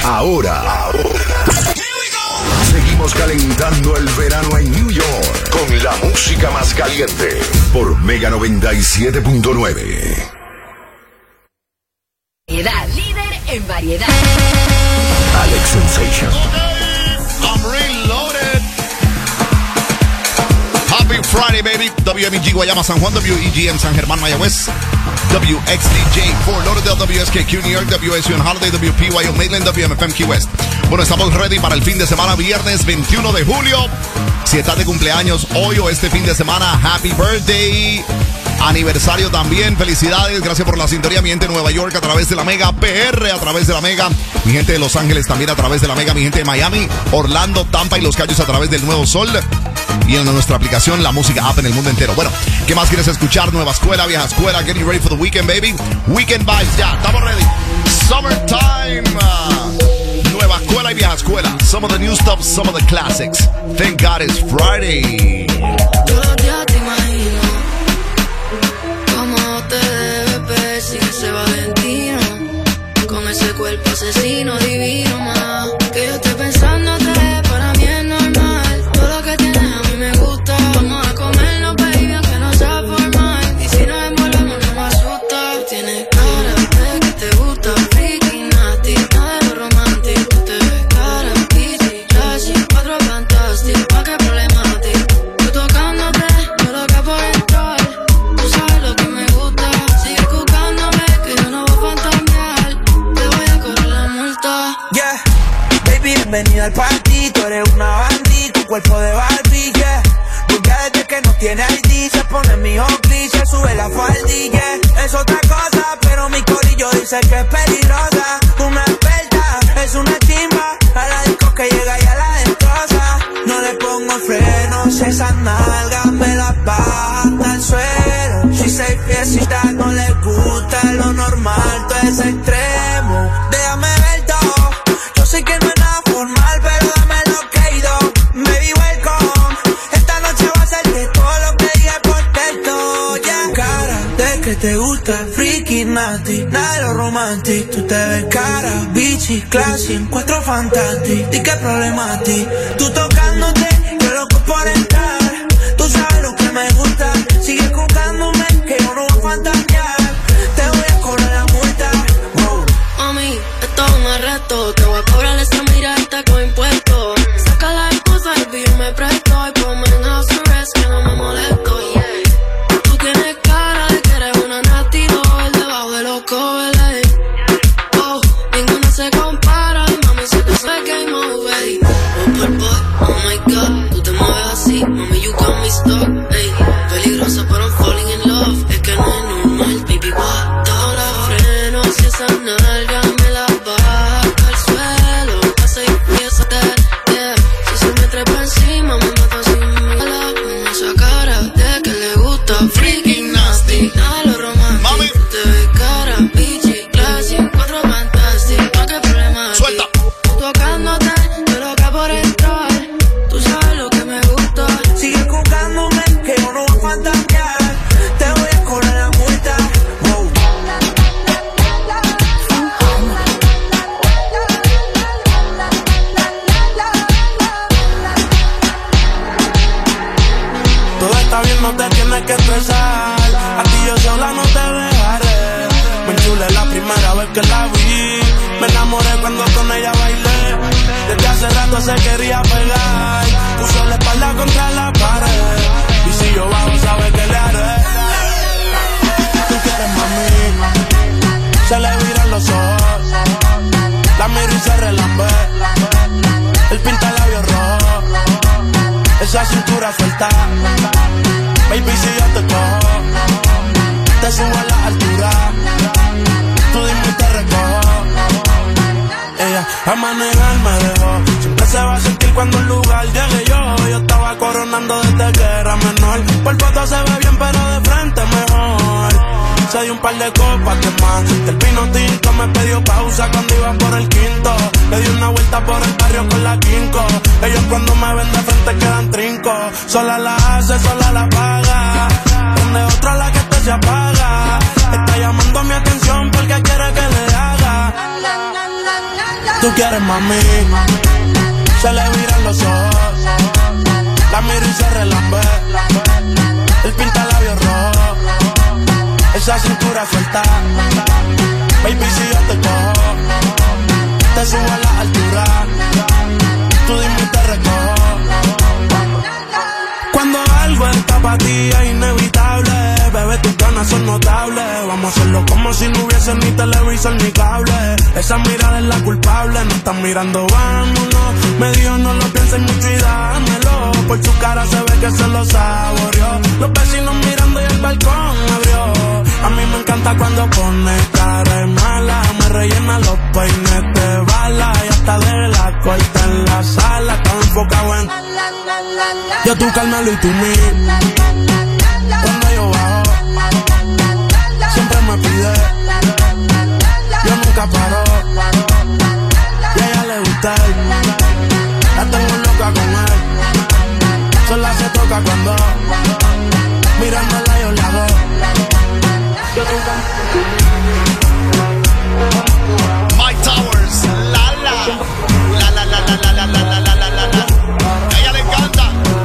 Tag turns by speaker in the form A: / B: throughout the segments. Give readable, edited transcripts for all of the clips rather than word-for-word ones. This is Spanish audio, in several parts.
A: Ahora. Seguimos calentando el verano en New York con la música más caliente por Mega 97.9.
B: Líder en variedad.
A: Alex Sensation.
C: I'm reloaded. Happy Friday, baby. WMEG Guayama, San Juan, WEGM San Germán, Mayagüez, WXDJ Fort Lauderdale, WSKQ New York, WSU en Holiday, WPYO Maitland, WMFM Key West. Bueno, estamos ready para el fin de semana, viernes 21 de julio. Si estás de cumpleaños hoy o este fin de semana, happy birthday. Aniversario también, felicidades, gracias por la sintonía, mi gente de Nueva York a través de la Mega, PR a través de la Mega, mi gente de Los Ángeles también a través de la Mega, mi gente de Miami, Orlando, Tampa y Los Cayos a través del Nuevo Sol y en nuestra aplicación La Música App en el mundo entero. Bueno, ¿qué más quieres escuchar? Nueva escuela, vieja escuela, getting ready for the weekend, baby. Weekend vibes, ya, estamos ready. Summertime, nueva escuela y vieja escuela. Some of the new stuff, some of the classics. Thank God it's Friday.
D: Ya te imagino cómo te debes ver sin ese Valentino, con ese cuerpo asesino divino, más que yo estoy pensándote, para mí es normal. Todo lo que tienes a mí me gusta. Vamos a comernos, baby, aunque no sea formal. Y si nos envolvemos no me asusta. Tienes cara de que te gusta, freaky, nasty, nada de lo romántico. Tú te ves cara, easy, classy, cuatro fantastic, pa' qué problemático. Tú tocándote, yo loca por entrar. Tú sabes lo que me gusta. Sigue buscándome, que yo no voy a fantamear. Te voy a correr la multa.
E: Yeah, baby, bienvenida al party. Tú eres una bandita, tu cuerpo de Barbie, yeah. Rubia desde que no tiene ID, se pone mi Oakley, se sube la faldilla, yeah. Es otra cosa, pero mi corillo dice que es peligrosa. Una experta, es una chimba. A la disco que llega y a la destroza. No le pongo frenos, esas nalgas me las baja hasta el suelo. Si se fiesta no le gusta lo normal, todo es extremo. Déjame ver todo, yo sé que no es nada formal, pero dame lo que he ido. Baby, welcome, esta noche va a ser de todo lo que dije por texto, yeah. Cara de que te gusta, freaky, nasty, nada de lo romantic. Tú te ves cara, bitchy, classy, encuentro fantastic. ¿Y qué problema a ti? Tú tocándote, yo loco por entrar. Tú sabes lo que me gusta. Sigue buscándome, que yo no voy a fantasear. Te voy a cobrar la multa. Wow.
D: Mami, esto es un arresto. Te voy a cobrar esa mirada con impuestos. Saca la excusa y yo me presto. Y ponme en house arrest que no me molesto, yeah. Tú tienes cara de que eres una nasty doll debajo de los covers, oh, ninguna se compara. Y mami, se te hace game over. Oh my God, tú te mueves así. Mami, you got me stuck, ey. Peligrosa, pero I'm falling in love. Es que no es normal, baby, what? Todo la freno, si esa nalga me la baja al suelo. Hace y empieza a yeah. Si se me trepa encima, me mata sin mala. Con esa cara de que le gusta, freaky, nasty, nada de lo romántico.
C: Mami.
D: Tú te ves cara, bitchy, classy, cuatro fantastic, pa' qué problema.
C: Suelta.
D: Tocándote, yo loca por entrar. Tú sabes lo que me gusta.
E: Sigue buscándome, que yo no voy a fantasear. Te voy a cobrar la multa. Wow.
F: Todo está bien, no te tienes que estresar. A ti yo sola no te dejaré. Me enchulé la primera vez que la vi. Me enamoré cuando con ella bailé. Desde hace rato se quería pegar. Puso la espalda contra la pared. Y si yo bajo, sabes que le haré. Tú quieres, mami. Se le viran los ojos. La miro y se relambe. El pinta labios rojo. Esa cintura suelta. Baby, si yo te cojo, te subo a la altura. Tú dime y te recojo. Ella a manejar me dejó. Siempre se va a sentir cuando el lugar llegue yo. Yo estaba coronando desde que era menor. Por foto se ve bien, pero de frente mejor. Se dio un par de copas que más. El pino tinto me pidió pausa cuando iba por el quinto. Le di una vuelta por el barrio con la quinco. Ellos cuando me ven de frente quedan trinco. Sola la hace, sola la paga. Prende otra la que este se apaga. Está llamando mi atención porque quiere que le haga. tú quieres, mami. Se le viran los ojos, la miro y se relambe. Él pinta labios rojos, esa cintura suelta. Baby, si yo te cojo, te subo a la altura. Tú dime y te recojo. Cuando algo está para ti es inevitable, bebé, tus ganas son notables. Vamos a hacerlo como si no hubiese ni televisor ni cable. Esa mirada es la culpable, no están mirando, vámonos. Me dijo no lo pienses mucho y dámelo. Por su cara se ve que se lo saboreó. Los vecinos mirando y el balcón abrió. A mí me encanta cuando pone cara de mala. Me rellena los peines de bala. Y hasta de la corta en la sala. Estaba enfocado en yo, tú, Carmelo y tú, mí. Cuando yo bajo, siempre me pide. Yo nunca paro. Y a ella le gusta él. La tengo loca con él. Sola se toca cuando mirándola yo la hago. Yo nunca.
C: Mike Towers, la la la la la la la la la la la la la. A ella le encanta.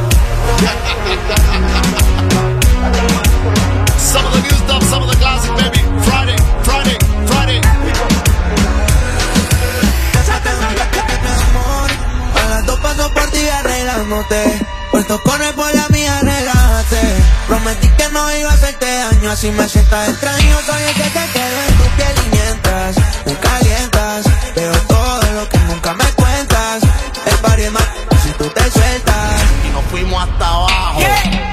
C: Some of the new stuff, some of the classic, baby. Friday, Friday, Friday.
E: A las 2 paso por ti arreglándote. Puesto corre por la mía, relájate. Prometí que no iba a hacerte daño. Así me sientas extraño. Soy el que te quedo en tu piel y mientras tú calientas. Veo todo lo que nunca me cuentas. El party es más si tú te sueltas.
C: Y nos fuimos hasta abajo.
E: Yeah.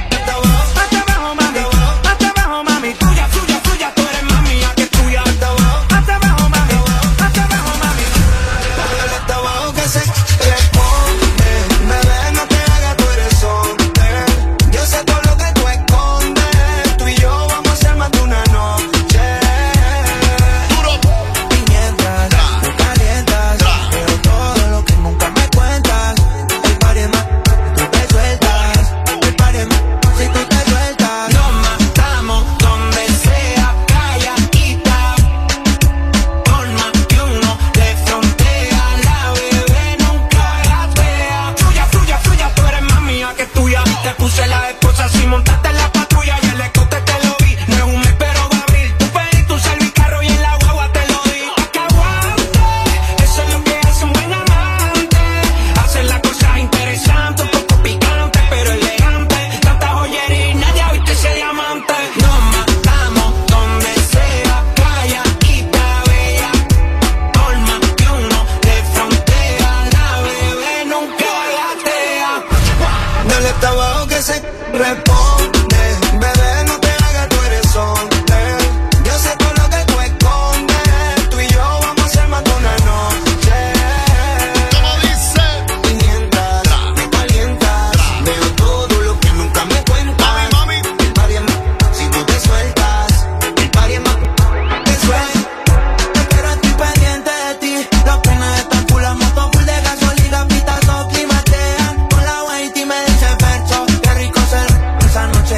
G: Esa noche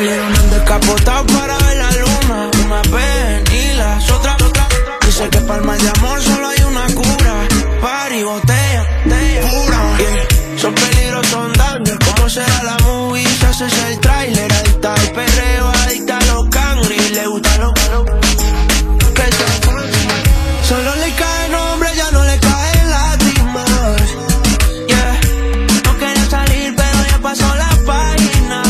E: Salieron en descapotado para ver la luna. Una vez y las otras. Dice que para el mal de amor solo hay una cura. Party, botella, pura. Yeah. Son peligros, son daños. ¿Cómo será la movie? Se hace el trailer. Adicta al perreo, adicta a los cangris. Le gusta lo que solo le cae nombre, ya no le caen lágrimas. Yeah. No quería salir, pero ya pasó la página.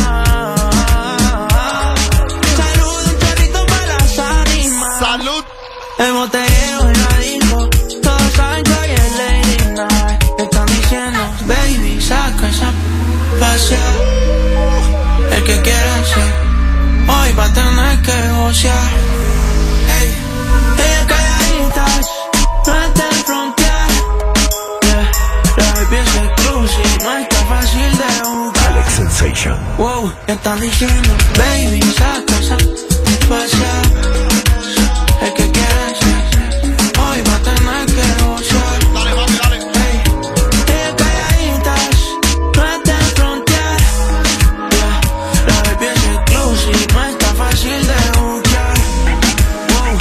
E: Salud, un chorrito para las ánimas.
C: Salud.
E: El botellero en la disco. Todos saben que hoy es Lady Night. Te están diciendo, baby, saca esa pasea. El que quiera ser, hoy va a tener que gocear. Hey, ella calladitas, no está en frontear. Yeah, la baby es el cruci, no está fácil de buscar.
A: Alex Sensation.
E: Wow, ya están diciendo, baby, saca esa pasea. El que quiera ser, hoy va a tener que gozar.
C: Dale, mami, dale.
E: Hey, ella calladitas, no está en frontear. Yeah, la baby es el cruci, no está fácil de buscar. Wow,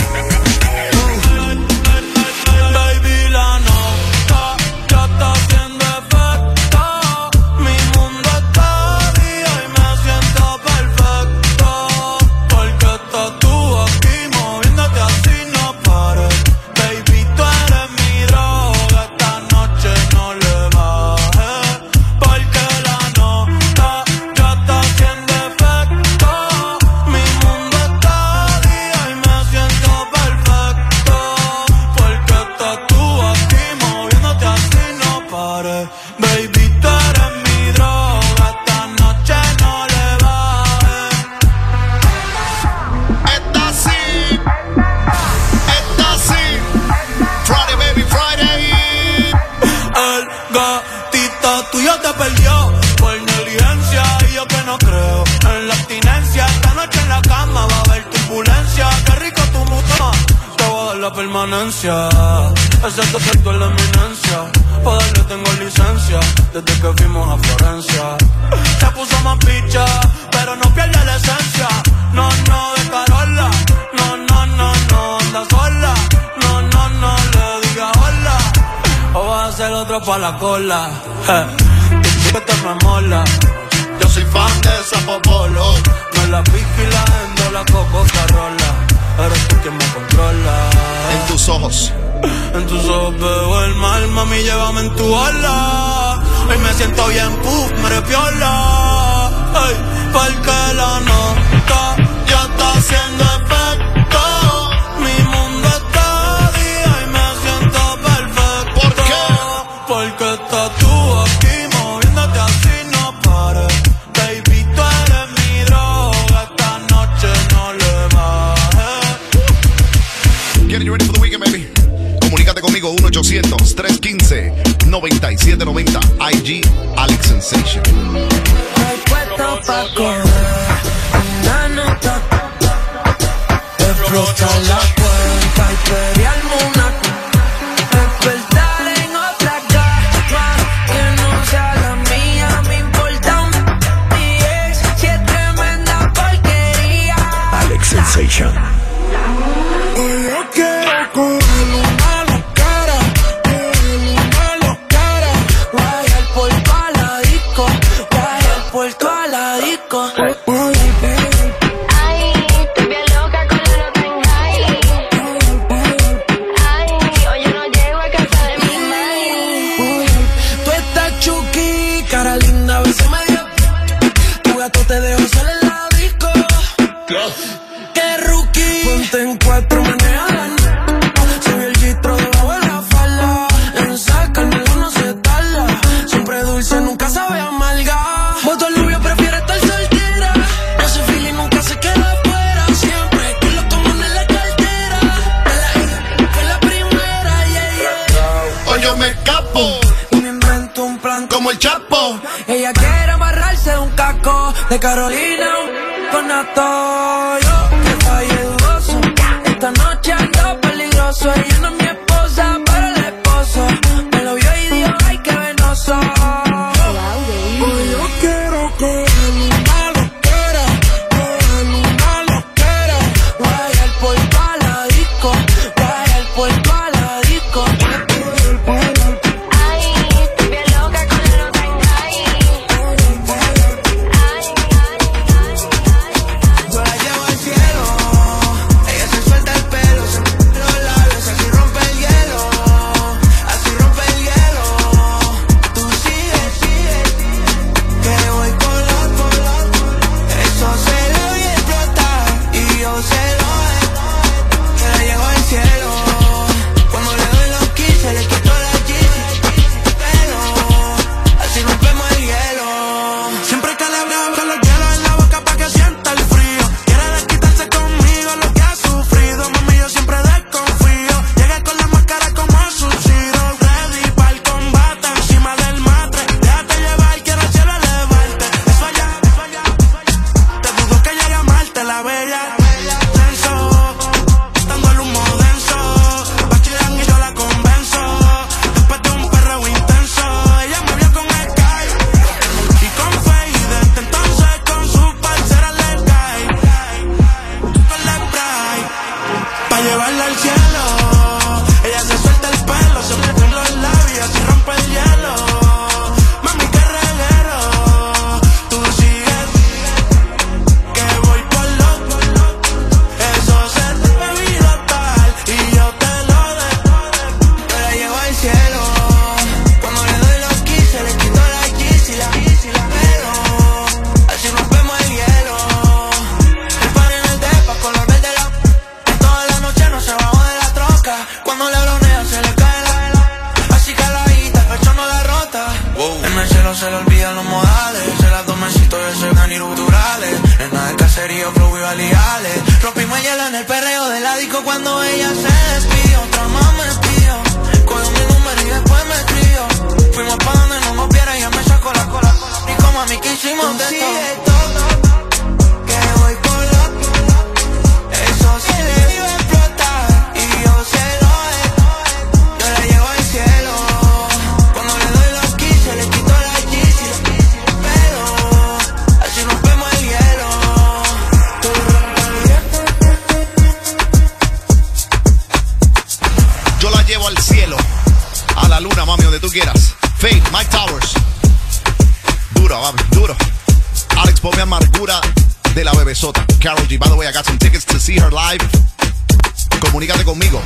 F: Baby, la nota ya está haciendo efecto. Mi mundo está día y me siento perfecto. Porque estás tú aquí moviéndote así, no pares. Baby, tú eres mi droga, esta noche no le bajes. Porque la nota ya está haciendo efecto. Mi mundo está día y me siento perfecto. Porque estás tú aquí moviéndote así, no pares. Baby, tú eres mi droga, esta noche no le bajes.
C: Esta sí. Friday, baby, Friday.
F: El gatito tuyo te perdió por negligencia y yo que no creo en la abstinencia. Esta noche en la cama va a haber turbulencia. Qué rico tu muto, te voy a dar la permanencia. Excepto que tú es la eminencia. Pa' darle tengo licencia desde que fuimos a Florencia. Se puso más picha, pero no pierde la esencia. No, de Carola. No, anda sola. No, le diga hola. O vas a hacer otro pa' la cola. Que te me mola. Yo soy fan de esa popolo. No la pico y la endo, la coco carola. Eres tú quien me controla.
C: En tus ojos.
F: En tus ojos veo el mal, mami, llévame en tu ala. Hoy me siento bien, me repiola. Ay, porque la nota ya está haciendo efecto. Mi mundo está día y me siento perfecto.
C: ¿Por qué?
F: Porque estás tú aquí moviéndote así, no pares. Baby, tú eres mi droga, esta noche no le bajes.
C: Getting you ready for the weekend, baby. Comunícate conmigo 1-800-315-9790. IG Alex Sensation.
E: Estoy puesto pa' correr una nota. Explotar la cuenta y pelearme una. Despertar en otra cama que no sea la mía. Me importa mi ex, si es tremenda porquería.
A: Alex Sensation.
E: Hoy yo quiero coger una locara. Guayar por toda la disco. Guayar por toda la disco.
G: Ay, estoy bien loca con la nota en high. Ay, hoy yo no llego a casa de mi madre.
E: Tú estás chuki, cara linda, a veces me dio. Tu gato te dejo solo en la disco. Que rookie. Ponte en cuatro, manejan. Soy el gistro debajo de la falda. En sacarme uno se tarda. Siempre dulce, nunca sabe amarga. Voto lluvia, prefiere estar soltera. Ese feeling nunca se queda afuera. Siempre con los comunes en la cartera. Fue la primera, yeah.
C: Hoy yo me escapo
E: Y me invento un plan
C: como el Chapo.
E: Ella quiere amarrarse un caco de Carolina con Nato. Yo que fallé dudoso. Esta noche ando peligroso. Ella no es mi esposa, pero el esposo me lo vio y dijo, ay, qué venoso. Hoy yo quiero coger una loquera. y yo flow y validale. Rompimos el hielo en el perreo del disco cuando ella se despidió. Otra más me pidió, cogió mi número y después me escribió. Fuimos pa' donde no nos viera y ella me sacó la cola. Y como a mí que hicimos de todo, que voy por loco. Eso sí le iba a explotar y yo se lo doy. Yo le llevo al cielo. Cuando le doy los quise, le quito la Yeezy. Pero así rompemos el hielo.
C: Yo la llevo al cielo, a la luna, mami, donde tú quieras. Faith, Mike Towers. Duro, mami, duro. Alex, ponme Amargura de la Bebesota. Karol G. By the way, I got some tickets to see her live. Comunícate conmigo.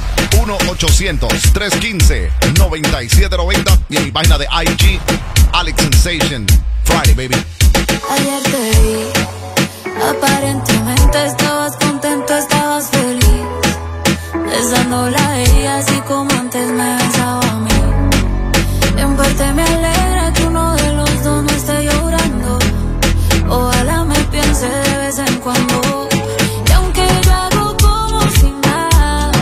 C: 1-800-315-9790. Y en mi página de IG, Alex Sensation. Friday, baby.
D: Ayer te vi, aparentemente estabas contento, estabas feliz, besándola a ella así como antes me besaba a mí. En parte me alegra que uno de los dos no esté llorando. Ojalá me piense de vez en cuando. Y aunque yo hago como si nada,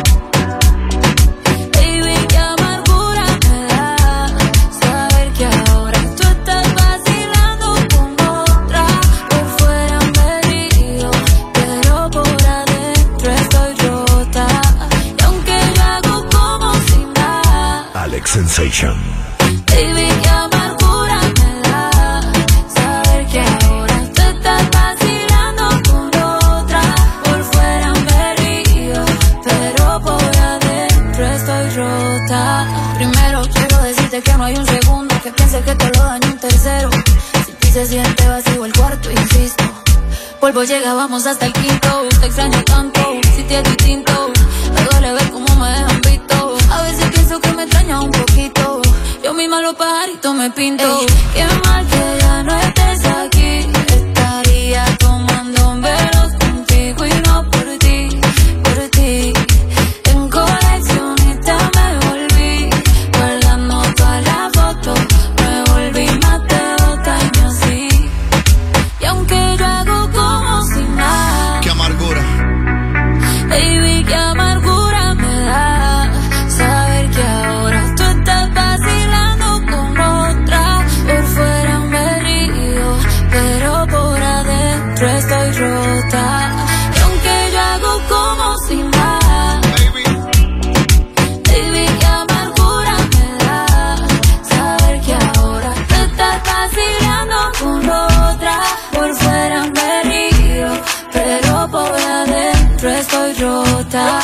D: baby, qué amargura me da saber que ahora tú estás vacilando con otra. Por fuera me río, pero por adentro estoy rota. Y aunque yo hago como si nada,
A: Alex Sensation.
D: baby, qué amargura me da saber que ahora tú estás vacilando con otra. Por fuera me río, pero por adentro estoy rota. Primero quiero decirte que no hay un segundo que piense que te lo daño un tercero. Si ti se siente vacío el cuarto, insisto, polvo llega, vamos hasta el quinto. Te extraño tanto, si te es distinto. Me duele ver cómo me dejan visto. A veces pienso que me extraña un poquito. Yo misma los pajaritos me pinto. Ey, qué mal que ya no estés aquí. Estaría tomando velos contigo y no por ti, por ti. En coleccionista me volví, guardando todas las fotos. Me volví más devota y me así. Y aunque yo hago como si nada,
C: Qué amargura.
D: baby, qué amargura me da saber que ahora tú estás vacilando con otra. Por fuera me río, pero por adentro estoy rota. Y aunque yo hago como si nada,
C: Baby.
D: baby, qué amargura me da saber que ahora tú estás vacilando con otra. Por fuera me río, pero por adentro estoy rota.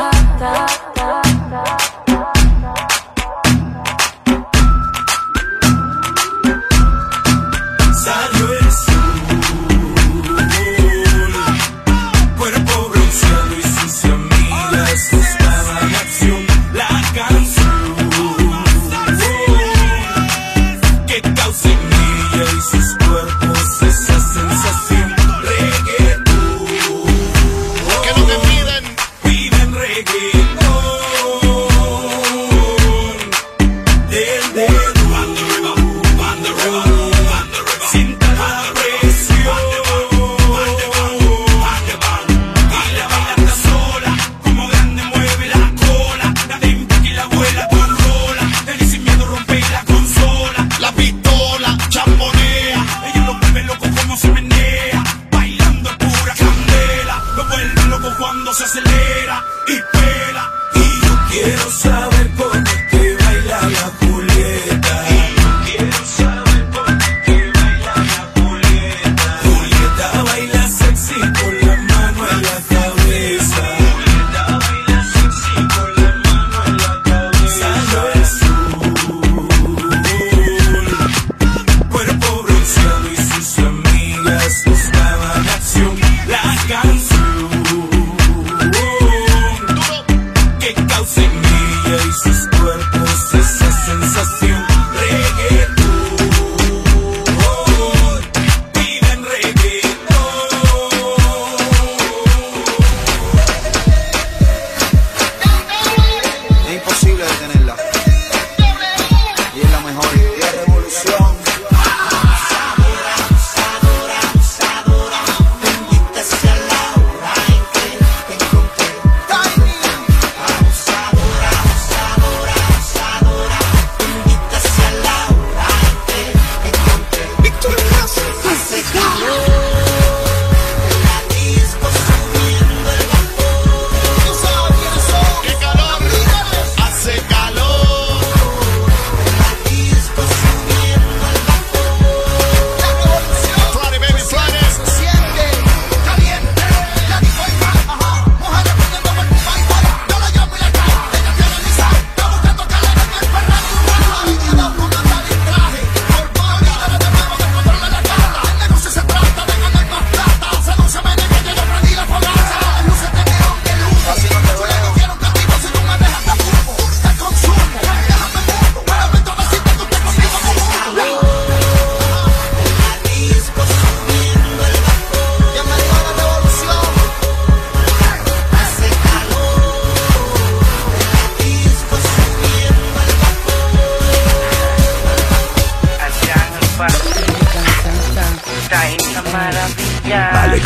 F: Salió el sol, cuerpo bronceado y sus amigas estaba en acción. La canción que causa en ella y sus cuerpos esa sensación. Reggaetón,
C: ¿Qué es lo que piden?
F: piden reggaetón.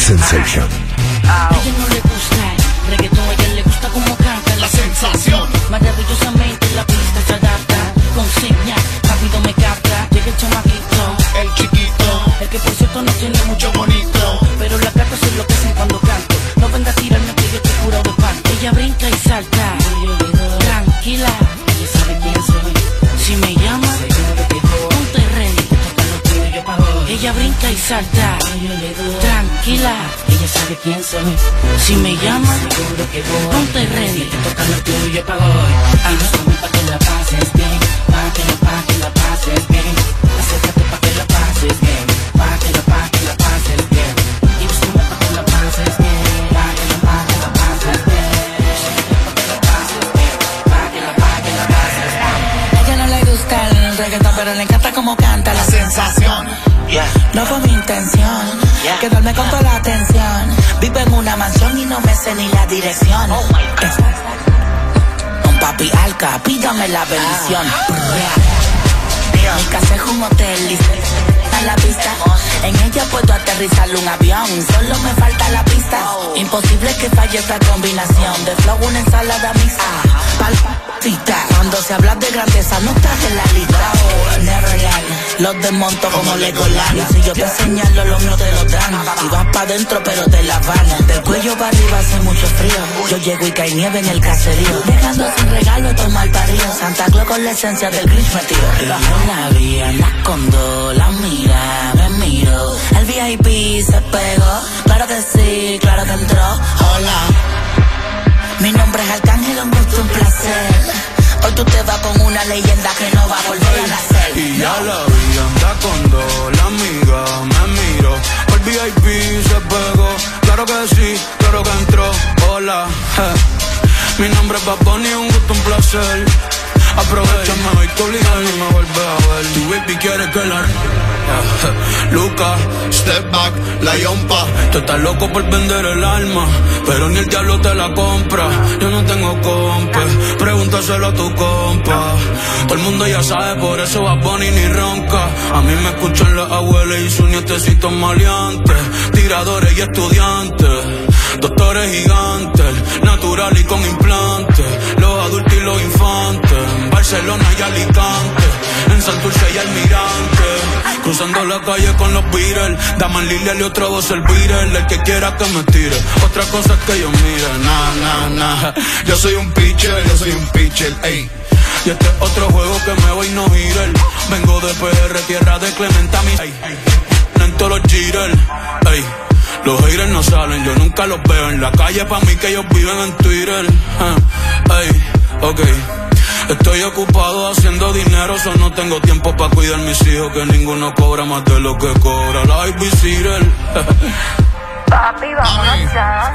A: Sensation.
H: A ella no le gusta el reggaetón, a ella le gusta como canta la sensación. Maravillosamente la pista se adapta, con señas, rápido me capta. Llega el chamaquito, el chiquito, el que por cierto no tiene mucho bonito, pero las gatas se enloquecen cuando canto. No venga a tirarme que yo te juro de pan. Ella brinca y salta, tranquila, ella sabe quién soy. Si me llama, ponte ready, toca lo tuyo pa' hoy. Ella brinca y salta, tranquila, ella sabe quién soy. Si me llama, ponte ready, toca lo tuyo pa' hoy. Y no pa' que la pases bien, pa' que la pases bien. Acércate pa' que la pases bien, pa' que la pases bien. Y no pa' que la pases bien, pa' que la pases bien.
I: A ella no le gusta el reggaetón, pero le encanta como canta la sensación. No fue mi intención quedarme con toda la atención. Vivo en una mansión y no me sé ni la dirección. Con papi Alca, pídame la bendición. Mi casa es un hotel y a la pista. En ella puedo aterrizar un avión, solo me falta la pista. Imposible que falle esta combinación de flow, una ensalada mixta. Palpita, cuando se habla de grandeza no estás en la lista. Neverland, los desmonto como Legoland. Si yo te señalo, los míos te lo dan. Y vas pa' dentro pero te la van. Del cuello para arriba hace mucho frío. Yo llego y cae nieve en el caserío, dejando sin regalo estos malparidos. Santa Claus con la esencia del Grinch metido. La vi, anda con dos, la mira, me miro. El VIP se pegó, claro que sí, claro que entró. Hola, mi nombre es Arcángel, un gusto, un placer. Hoy tú te vas con una leyenda que no va a volver a nacer.
F: Y ya la vi, anda con dos, la amiga me miro. El VIP se pegó, claro que sí, claro que entró. Hola, mi nombre es Bad Bunny, un gusto, un placer. Aprovechame hoy tu liga y me vuelve a ver. Tu baby quiere que la Luca, step back, la yompa. Tú estás loco por vender el alma, pero ni el diablo te la compra. Yo no tengo compa, pregúntaselo a tu compa. Todo el mundo ya sabe, por eso Bad Bunny ni ronca. A mí me escuchan las abuelas y sus nietecitos maleantes. Tiradores y estudiantes, doctores gigantes, natural y con implantes. Los adultos y los infantes, en Barcelona y Alicante, en Santurce y Almirante. Cruzando la calle con los Beatles, Daman Lilia y otra voz el Beatle. El que quiera que me tire, otra cosa es que yo mire. Nah. Yo soy un pitcher, ey. Y este es otro juego que me voy no girar. Vengo de PR, tierra de Clementa, mi en todos los jitters, ey. Los haters no salen, yo nunca los veo en la calle, pa' mí que ellos viven en Twitter. Ey, ok. Estoy ocupado haciendo dinero, so no tengo tiempo pa' cuidar mis hijos, que ninguno cobra más de lo que cobra la babysitter.
G: Papi, vámonos ya.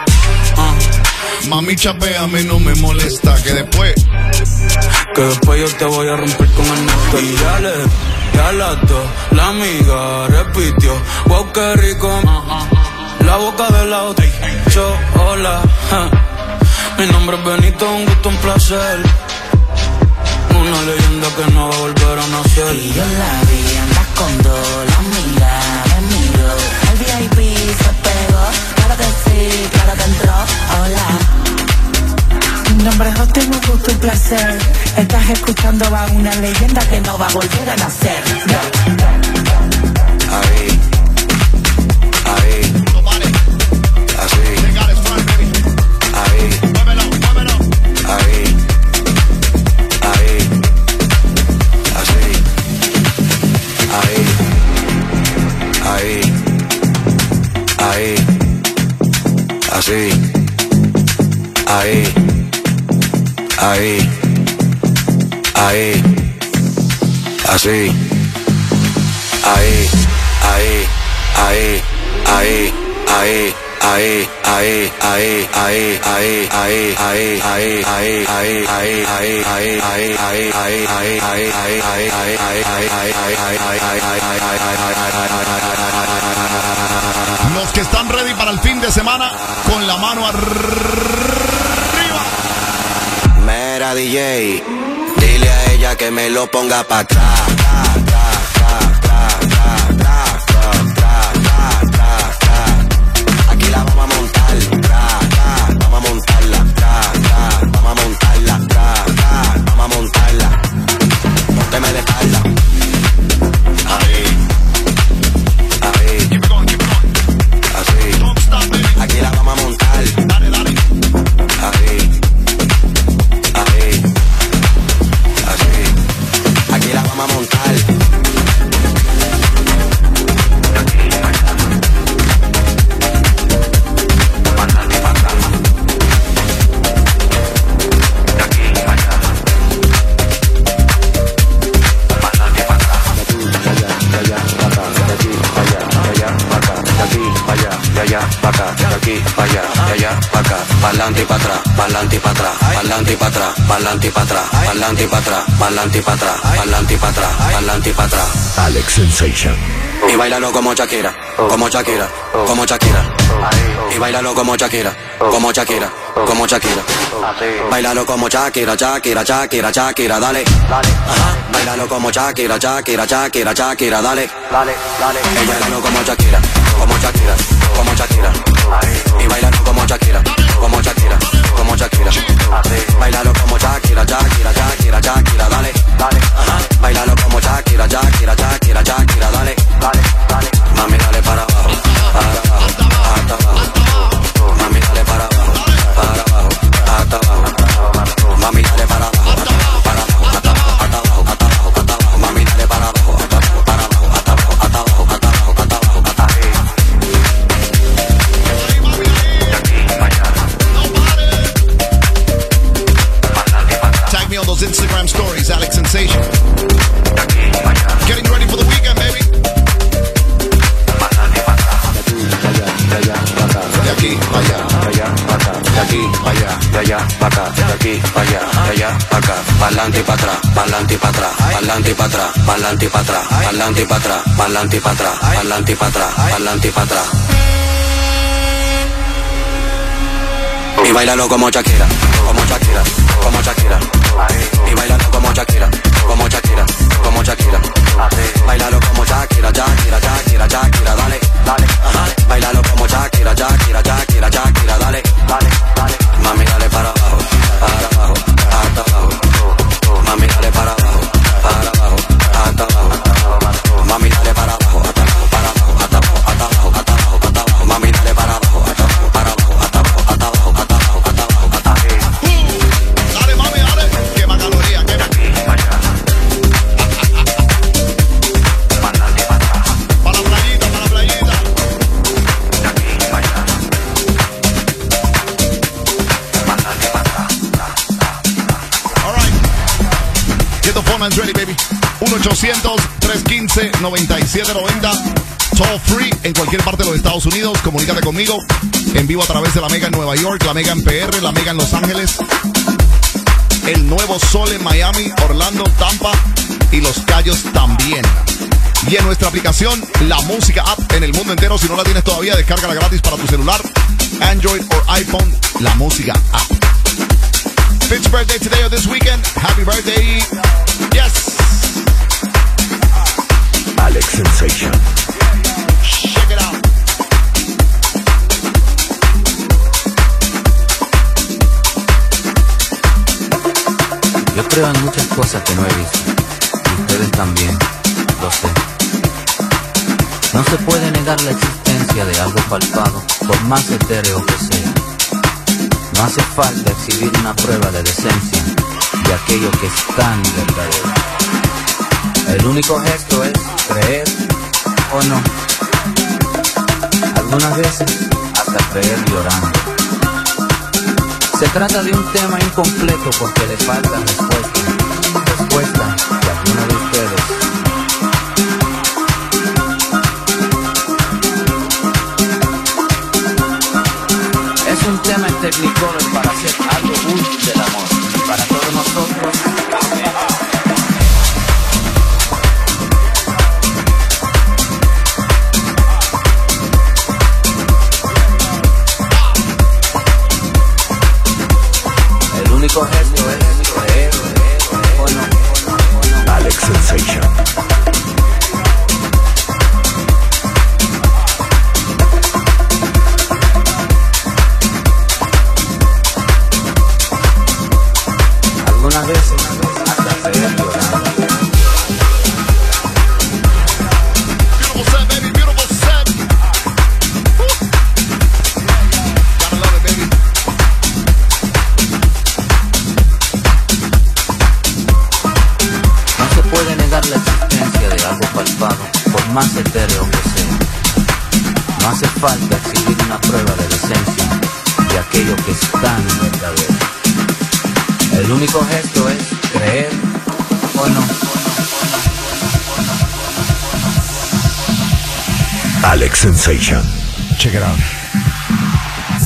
C: Mami chapea, a mí no me molesta, que después
F: yo te voy a romper con el neto. Y ya las dos, la amiga repitió, wow, qué rico. La boca de la otra, yo, hola. Mi nombre es Benito, un gusto, un placer. Una leyenda que no va a volver a nacer.
I: Y yo la vi, andas con dos, la mira, me miro. El VIP se pegó, claro que sí, claro que entró. Hola, mi nombre es Austin, un gusto, un placer. Estás escuchando a una leyenda que no va a volver a nacer.
J: Ahí, así, ahí, así,
C: los que están ready para el fin de semana con la mano arriba.
J: Mera DJ, dile a ella que me lo ponga pa' atrás. pa' allá, de allá pa' acá, pa'lante y pa' atrás, pa'lante y pa' atrás, pa'lante y pa' atrás, pa'lante y pa' atrás, pa'lante y pa' atrás, pa'lante y pa' atrás, pa'lante y pa' atrás, pa'lante y pa' atrás.
A: Alex Sensation.
J: Y bailalo como Shakira, como Shakira, como Shakira. Y bailalo como Shakira, como Shakira, como Shakira. Bailalo como Shakira, Shakira, Shakira, Shakira, dale. Ajá. Bailalo como Shakira, Shakira, Shakira, Shakira, dale. Y bailalo como Shakira, como Shakira, como Shakira. Y bailalo como Shakira, como Shakira, como Shakira. Bailalo como Shakira, Shakira, Shakira, Shakira, dale. Ajá. Bailalo como Shakira, Shakira, Shakira, Shakira, dale. Mami, dale para abajo, hasta abajo. Mami, dale para abajo, hasta abajo. Mami, dale para abajo, hasta abajo, hasta abajo, hasta abajo. Mami, dale para abajo, hasta abajo, hasta abajo, hasta abajo, hasta abajo, hasta abajo, hasta abajo.
C: Tag me on those Instagram stories, Alex Sensation. Getting ready for the weekend, baby. De aquí para allá, de allá para acá, de aquí para allá,
J: De allá para acá, de aquí para allá, de allá para acá, pa'lante y para atrás, pa'lante y para atrás, pa'lante y para atrás, pa'lante y para atrás, pa'lante y para atrás, pa'lante y para atrás, pa'lante y para atrás, pa'lante y para atrás. Y bailalo como Shakira, como Shakira, como Shakira. Y bailalo como Shakira, como Shakira, como Shakira. Bailalo como Shakira, Shakira, Shakira, Shakira, dale. Ajá. Bailalo como Shakira, Shakira, Shakira, Shakira, dale. Mami, dale para abajo, hasta abajo. Mami, dale para abajo, hasta abajo. Mami, dale para abajo, hasta abajo, para abajo, hasta abajo, hasta abajo, hasta abajo, hasta abajo. Mami, dale para abajo, hasta abajo, para abajo, hasta abajo, hasta abajo, hasta abajo, hasta abajo, hasta abajo.
C: Dale, mami, dale. Quema calorías, quema. Para la playita, para la playita. All right. Get the phone lines ready, baby. 1-800-315-9790. Toll free en cualquier parte de los Estados Unidos. Comunícate conmigo en vivo a través de la Mega en Nueva York, la Mega en PR, la Mega en Los Ángeles, el Nuevo Sol en Miami, Orlando, Tampa y Los Cayos también. Y en nuestra aplicación, La Música App en el mundo entero. Si no la tienes todavía, descárgala gratis para tu celular, Android o iPhone, La Música App. Fitz birthday today or this weekend. Happy birthday. Yes.
A: Alex Sensation.
C: Check it out.
K: Yo creo en muchas cosas que no he visto, y ustedes también, lo sé. No se puede negar la existencia de algo palpado, por más etéreo que sea. No hace falta exhibir una prueba de decencia de aquello que es tan verdadero. El único gesto es creer o no. Algunas veces hasta creer llorando. Se trata de un tema incompleto porque le faltan respuestas de alguno de ustedes. Es un tema en Technicolor para hacer algo útil del amor. Para todos nosotros. El único gesto es creer o no.
A: Alex Sensation.
K: Algunas veces hasta creer llorando.
C: Beautiful set, baby. Beautiful set. Woo. Gotta love it, baby.
K: No se puede negar la existencia de algo palpado, por más etéreo que sea. No hace falta exhibir una prueba de decencia de aquello que es tan verdadero. El único gesto es creer o no.
A: Alex Sensation.
C: Check it out.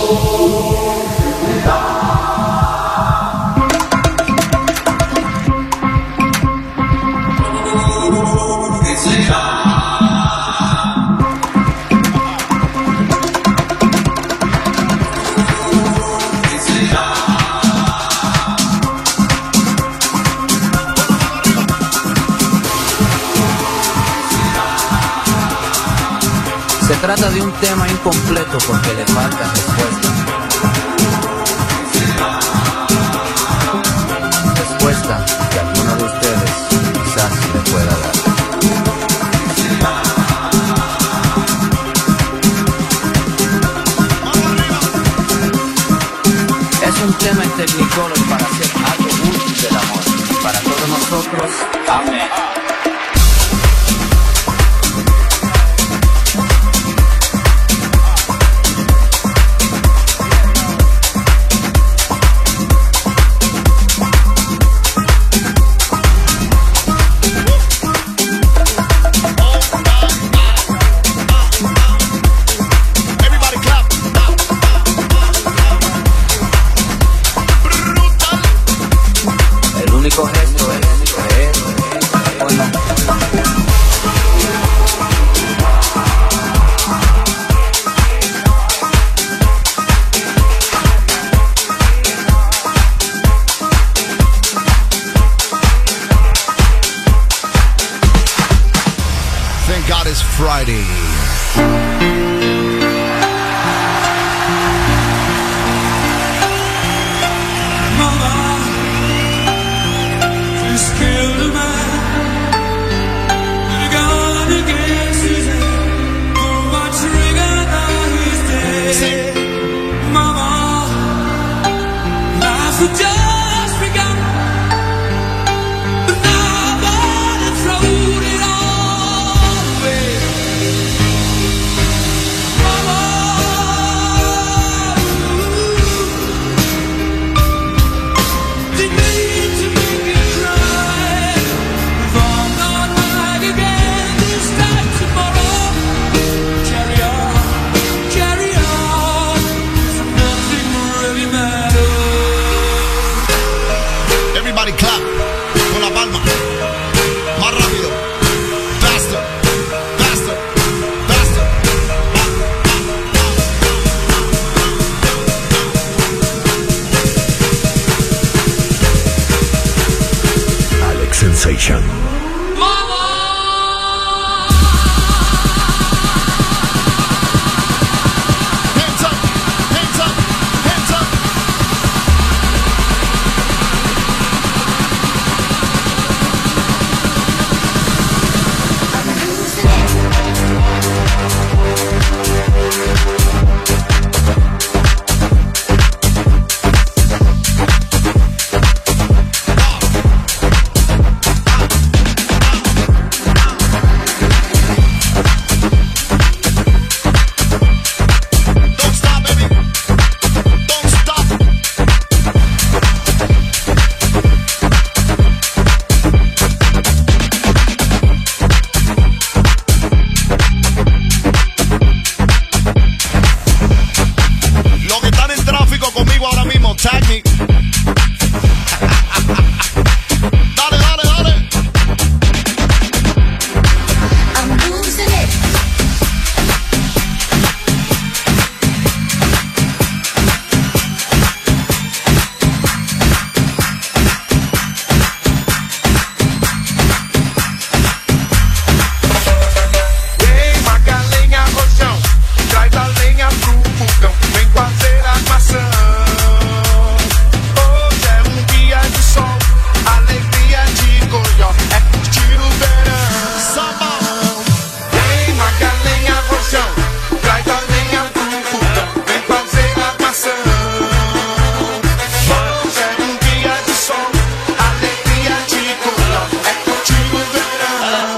K: Se trata de un tema incompleto porque le falta respuesta. Respuesta que alguno de ustedes quizás le pueda dar. Es un tema en Technicolor para hacer algo útil del amor. Para todos nosotros, amén. El único gesto es creer o no.
C: Thank God it's Friday. Everybody clap con la palma. Más rápido. Faster, faster, faster.
A: Alex Sensation.
C: Hands up, hands up, hands up. Don't stop, baby. Don't stop. Los que están en tráfico conmigo ahora mismo, tag me. Dale, dale, dale.
B: I'm losing it.
E: Vem Magalenha Rojão, traz a lenha pro fogão, vem fazer armação. Hoje é um dia de sol, alegria de Goió, é curtir o verão.
C: Samba.
E: Vem Magalenha Rojão, traz a lenha pro fogão, vem fazer armação. Hoje é um dia de sol, alegria de Goió, é curtir o verão.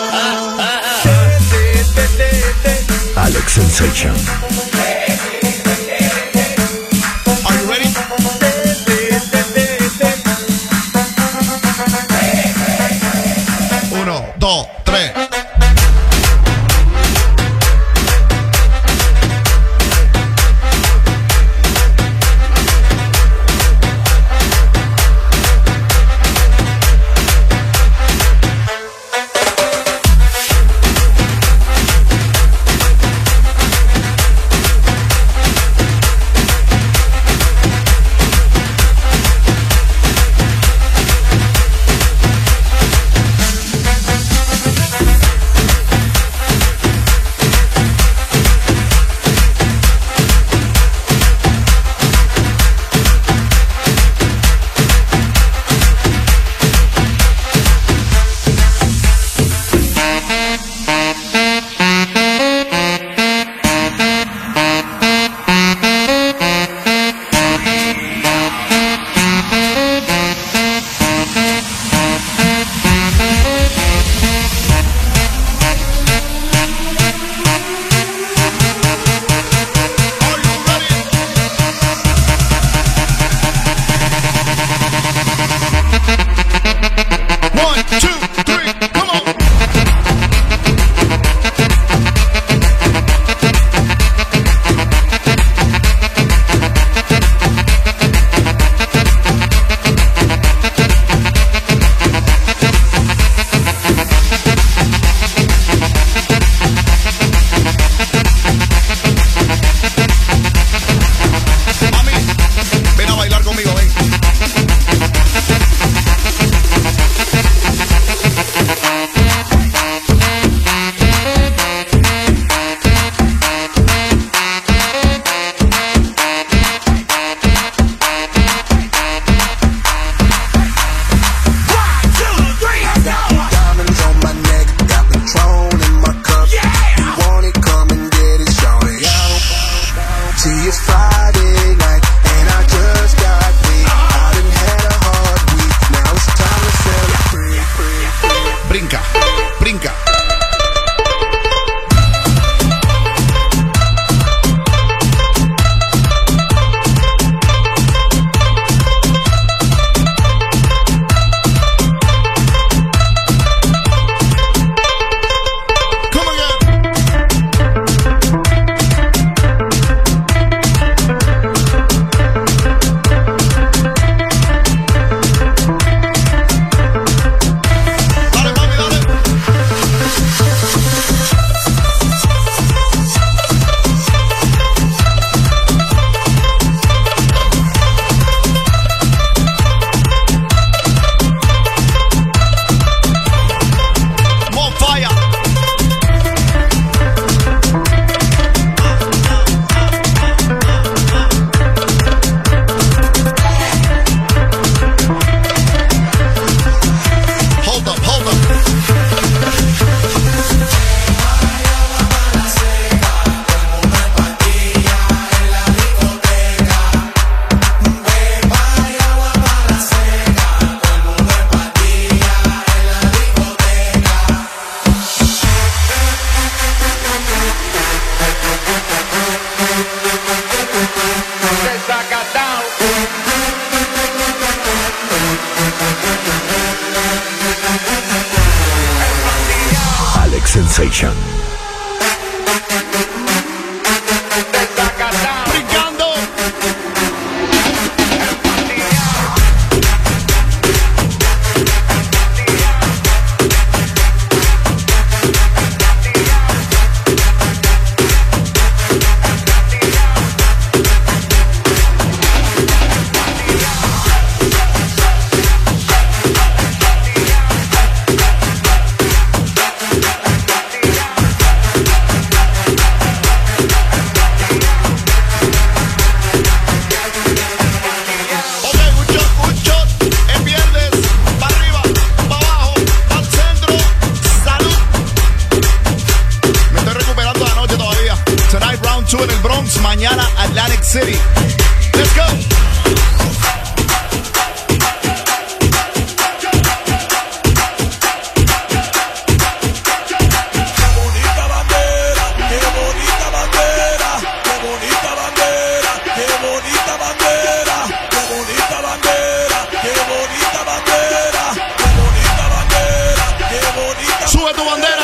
A: Alex Sensation.
C: Are you ready? Uno, dos, tres.
E: it's Friday night and I just got paid. I done had a hard week, now it's time to celebrate.
C: Brinca, brinca.
A: Alex Sensation.
C: En el Bronx, mañana Atlantic City. Let's go. Sube tu bandera.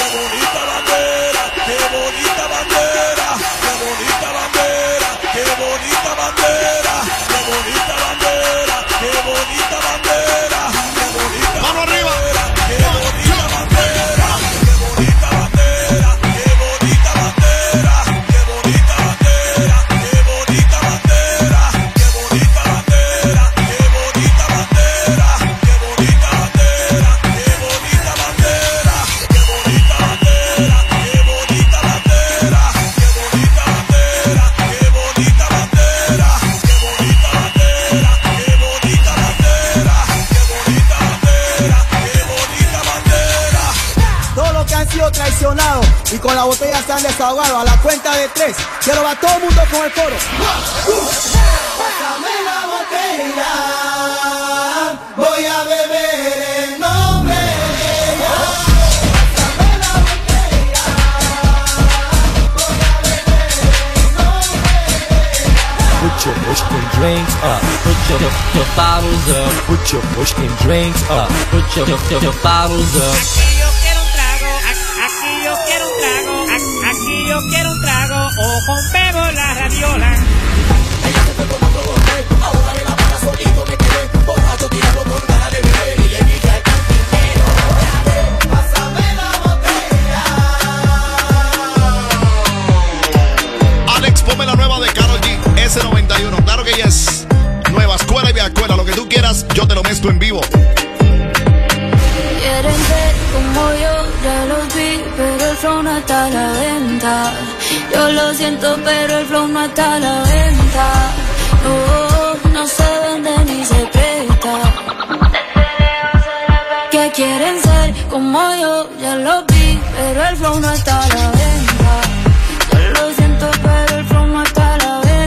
E: Traicionado y con la botella se han desahogado. A la cuenta de 3 quiero ver a todo el mundo con el coro. Pásame la botella, voy a beber en nombre de ella. Pásame la botella, voy a beber en nombre de ella.
L: Put your pushkin drinks up, put your bottles up, put your pushkin drinks up, put your bottles up.
M: Aquí yo quiero un trago, o rompemos la radiola.
E: Ella se fue tomando botella, ahora me la para solito, me quedé borracho tirado con ganas de beber y le dije al cantinero, pásame la botella.
C: Alex, ponme la nueva de Karol G, S91. Claro que yes. Nueva escuela y vieja escuela, lo que tú quieras, yo te lo mezclo en vivo.
D: Quieren ser como yo, ya los vi, pero el flow no está a la venta. Yo lo siento, pero el flow no está a la venta. No se vende ni se presta. Que quieren ser como yo, ya los vi, pero el flow no está a la venta. Yo lo siento, pero el flow no está a la venta.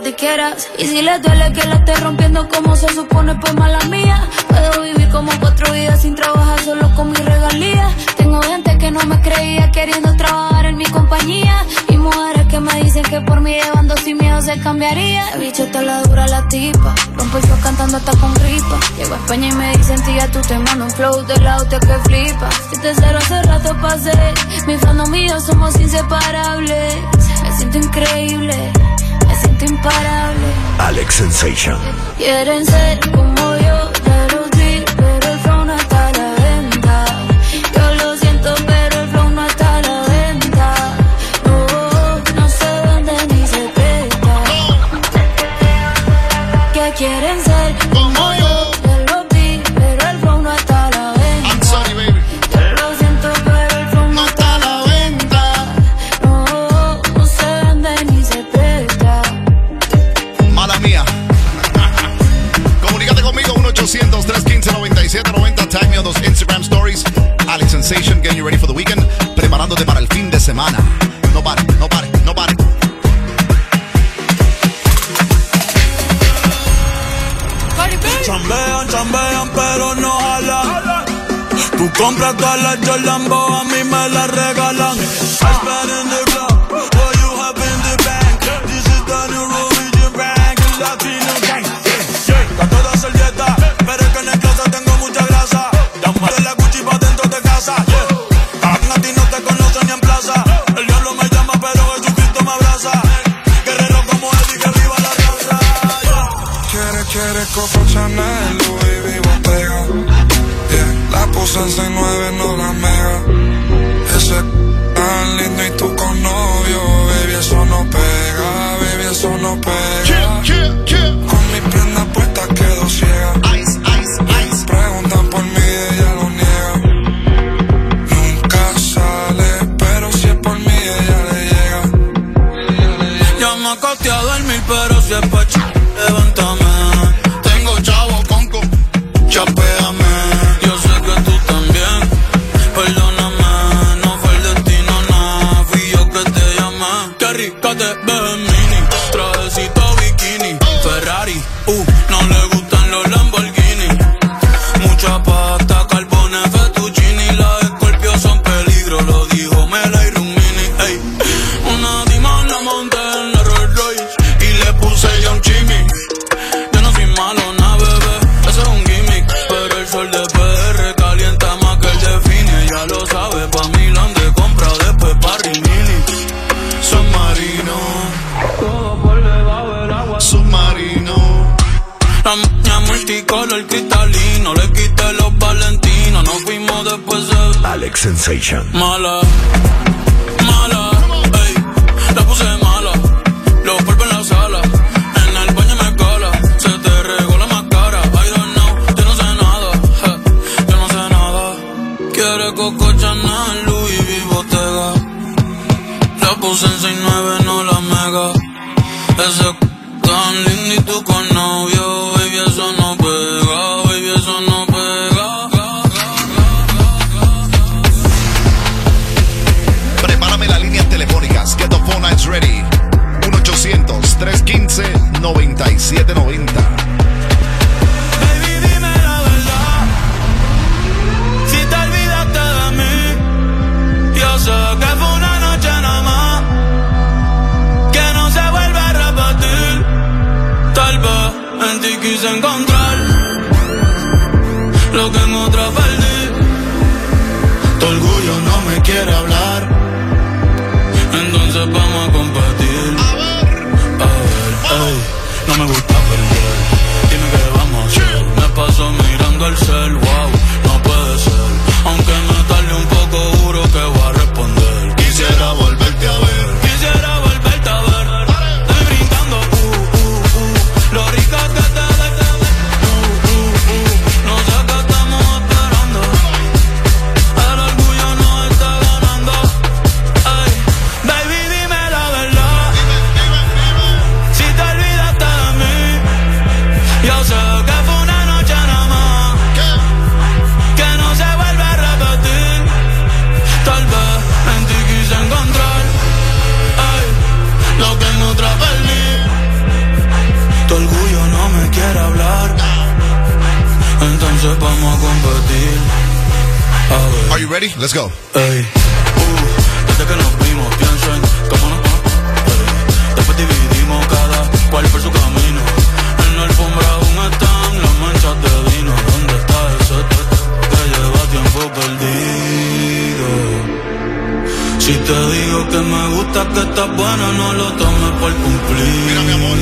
D: te quieras. Y si le duele que la esté rompiendo como se supone, pues mala mía. Puedo vivir como 4 vidas sin trabajar solo con mi regalía. Tengo gente que no me creía queriendo trabajar en mi compañía. Y mujeres que me dicen que por mí llevando sin miedo se cambiaría. El bicho está la dura la tipa, rompo el show cantando hasta con gripa. Llego a España y me dicen tía, tú te mando un flow de la hostia que flipa. Si te cero hace rato pasé, mi fandom y yo somos inseparables. Me siento increíble, me siento imparable.
A: Alex Sensation.
D: Quieren ser como yo, pero el flow no está a la venta. Yo lo siento, pero el flow no está a la venta. No se vende ni se presta. Que quieren ser como yo, lo vi, pero el flow no está a la venta.
C: I'm sorry, baby.
D: Yo lo siento, pero el flow no está a la venta. No se vende ni se presta.
C: Mala mía. Comunícate conmigo 1-800-315-9790. Tag me on those Instagram stories. Alex Sensation, getting you ready for the weekend. Preparándote para el fin de semana. No pare, no pare, no pare.
F: Chambean, chambean, pero no jalan. Tú compras todas las Jordan, a mí me las regalan. I spend in the club, what you have in the bank. This is the new Norwegian bank, el latino gang. A toda servieta, pero es que en el closet tengo mucha grasa. Llámate la Gucci pa' dentro de casa. A ti no te conocen ni en plaza. El diablo me llama, pero Jesucristo me abraza. Guerrero como Eddie, que viva la raza.
N: Quiere Coco Chanel, Louis V, Bottega. La puse en 6'9", no la mega. Ese tan lindo y tú con novio, baby, eso no pega, baby, eso no pega. Con mi prenda puesta quedo ciega. Preguntan por mí y ella lo niega. Nunca sale, pero si es por mí ella le llega.
F: Ya me acosté a dormir, pero si es pa' levántame. Tengo chavo conco, chapéame. Yo sé que tú también, perdóname. No fue el destino, nada, fui yo que te llamé. Qué rica te ves en mini, trajecito bikini. Ferrari, no le gustan los Lamborghini. Mucha pasta, carbones, fettuccini. Las Scorpio son peligro, lo dijo Mela y Rumini. Ey, una Dima la monté en la Rolls Royce y le puse ya un chimi. Yo no soy malo, na bebé, eso es un gimmick. Pero el sol de PR calienta más que el de Fini. Ya lo sabe, pa' Milán de compra, después pa' Rimini. Submarino, todo por debajo del agua. Submarino. La maña multicolor cristalino, le quité los valentinos. Nos fuimos después de
A: Alex Sensation.
F: mala, mala, ey, la puse mala. Los polvos en la sala, en el baño me cola. Se te regó la máscara, I don't know, yo no sé nada, yo no sé nada. Quiere Coco Chanel, Louis V, Bottega. La puse en 6'9", no la mega. Ese tan lindo y tú con novio, baby, eso no pega, baby, eso no pega.
C: Prepárame las líneas telefónicas. Get the phone lines ready. 1-800-315-9790.
F: Baby, dime la verdad, si te olvidaste de mí. Yo sé que fue una noche nada más, que no se vuelve a repetir. Tal vez en ti quise encontrar lo que en otra perdí. Tu orgullo no me quiere hablar, entonces vamos a competir. Ey, no me gusta perder, dime qué vamos a hacer. Me paso mirando el cel, wow, no puede ser. Aunque me tarde un poco, juro que voy a responder. Quisiera volverte a ver, quisiera volverte a ver. Estoy brincando, lo rica que te ves. No sé qué estamos esperando.
C: ready? Let's go.
F: Ey, desde que nos vimos pienso en cómo nos vamos. Después dividimos cada cual por su camino. En la alfombra aún están las manchas de vino. ¿Dónde está ese que lleva tiempo perdido? Si te digo que me gusta, que estás buena, no lo tomes por cumplido.
C: Mira, mi amor.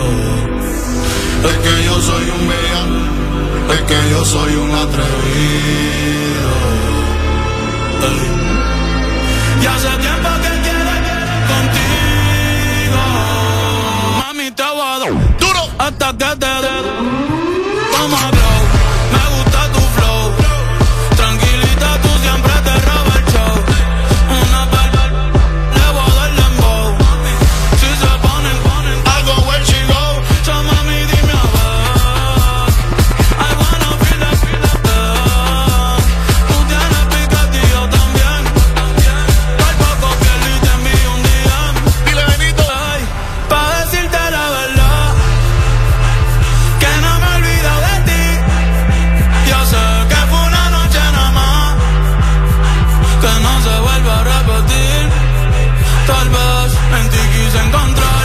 F: Es que yo soy un villano, es que yo soy un atrevido. Ey. Y hace tiempo que quiero contigo. Mami, te voy a dar
C: duro
F: hasta que te dé. Toma glow, me gusta tu flow. Tranquilita, tú siempre te robas el show. Una palma, le voy a dar dembow. Si se ponen, I go where she go. So mami, dime a ver. I wanna feel that love. Tú tienes picadillo también. Al poco que le te envío un día.
C: Dile, Benito.
F: Ay, pa' decirte la verdad, que no me olvido de ti. Yo sé que fue una noche nada más, que no se vuelve a repetir. Tal vez en ti quise encontrar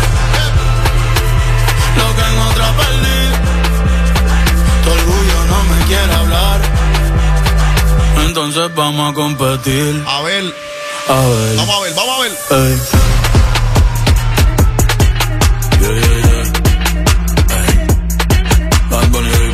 F: lo que en otra perdí. Tu orgullo no me quiere hablar, entonces vamos a competir.
C: A ver.
F: A ver.
C: Vamos a ver, vamos a ver.
F: Ey. Yeah, yeah, yeah. Ey. Bad Bunny, baby.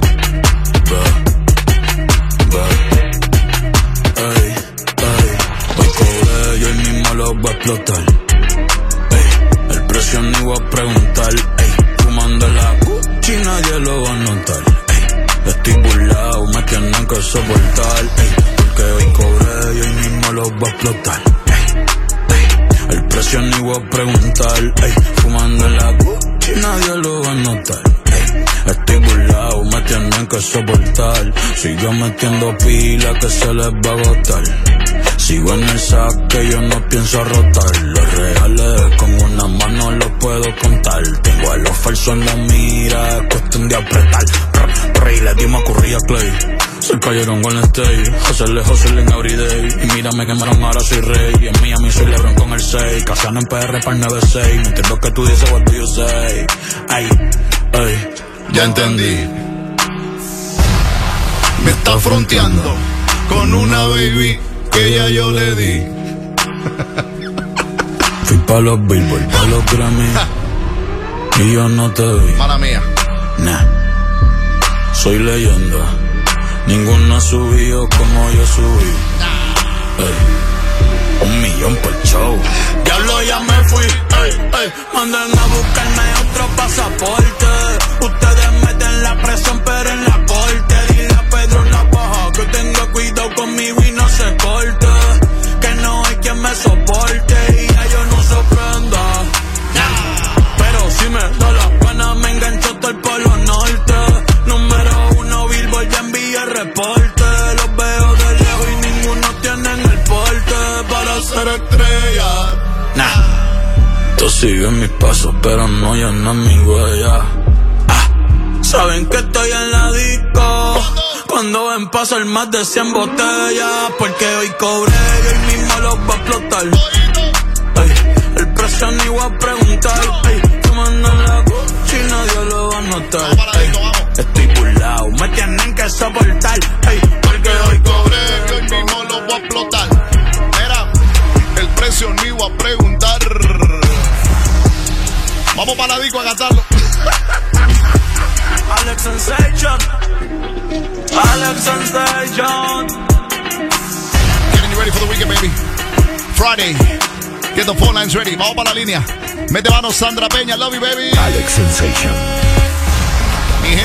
F: Ey, ey. Hoy cobré y hoy mismo lo voy a explotar. Ey. El precio ni voy a preguntar. Ey. Fumando la Gucci, nadie lo va a notar. Ey. Estoy burlado, me tienen que soportar. Ey. Porque hoy cobré y hoy mismo lo voy a explotar. El precio ni voy a preguntar, ey. Fumando en la Gucci, nadie lo va a notar, ey. Estoy burlado, me tienen que soportar. Sigo metiendo pila que se les va a agotar. Sigo en el saque, yo no pienso rotar. Los reales con una mano los puedo contar. Tengo a los falsos en la mira, es cuestión de apretar. Y le dimos a Curry a Clay. Se cayeron con el stay, hustle en everyday. Y mira, me quemaron, ahora soy rey. Y en Miami soy LeBron con el 6. Casano en PR para el 9-6. No entiendo lo que tú dices, what do you say? Ay, ay, ya entendí.
C: Me está fronteando con una baby que ya yo le di.
F: Fui pa' los Billboard, pa' los Grammy. Y yo no te vi.
C: Mala mía.
F: Nah, soy leyenda. Ninguno ha subido como yo subí. Ey, 1 millón por show. Diablo, ya me fui. Ey, ey, manden a buscarme otro pasaporte. Ustedes meten la presión, pero en la corte. Dile a Pedro en la paja que tenga cuidado conmigo y no se corte. Que no hay quien me soporte y ya yo no sorprenda. Pero si me da la pena, me engancho todo el Polo Norte. Número 1 Billboard, ya envié reporte. Los veo de lejos y ninguno tienen el porte para ser estrella. Nah, tú sigues mis pasos, pero no llenas mi huella. Saben que estoy en la disco cuando ven pasar más de 100 botellas. Porque hoy cobré y hoy mismo los va a explotar. Ey, el precio ni voy a preguntar. Ey, fumando en la Gucci, nadie lo va a notar. Ey, estoy burlado, me tienen que soportar. Ey, porque hoy cobré
C: y hoy mismo lo voy a explotar. Mira, el precio ni voy a preguntar. Vamos para la disco a gastarlo.
F: Alex Sensation. Alex Sensation.
C: Getting you ready for the weekend, baby. Friday. Get the phone lines ready. Vamos para la línea. Mete mano Sandra Peña. Love you, baby.
A: Alex Sensation.